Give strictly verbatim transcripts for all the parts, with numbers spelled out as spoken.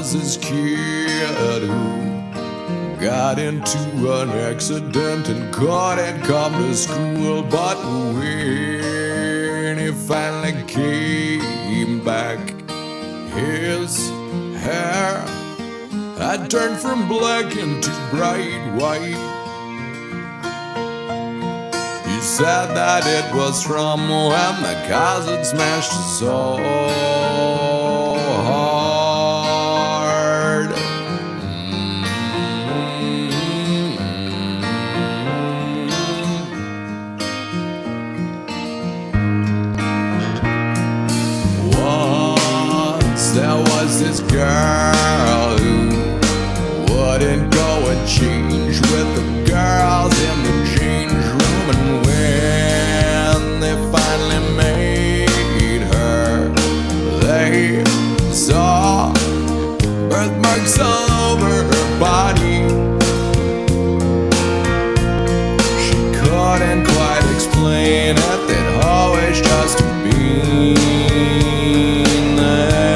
was this kid who got into an accident and couldn't come to school. But when he finally came back, his hair had turned from black into bright white. He said that it was from when the cars had smashed his soul hard. Once there was this girl who wouldn't go and change with the girls in the change room, and when they finally made her, they saw birthmarks all over her body. She couldn't quite explain it, they'd always just been there.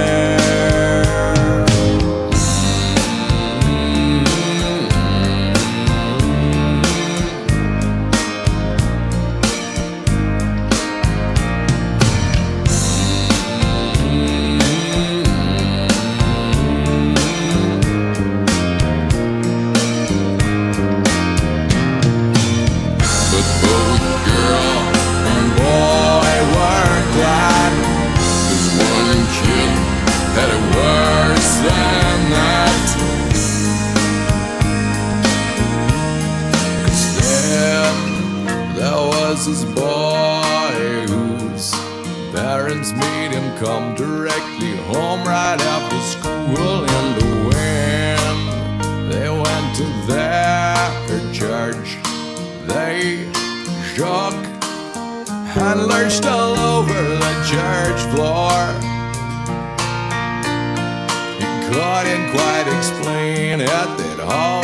This boy whose parents made him come directly home right after school, and when they went to their church, they shook and lurched all over the church floor. He couldn't quite explain it at all.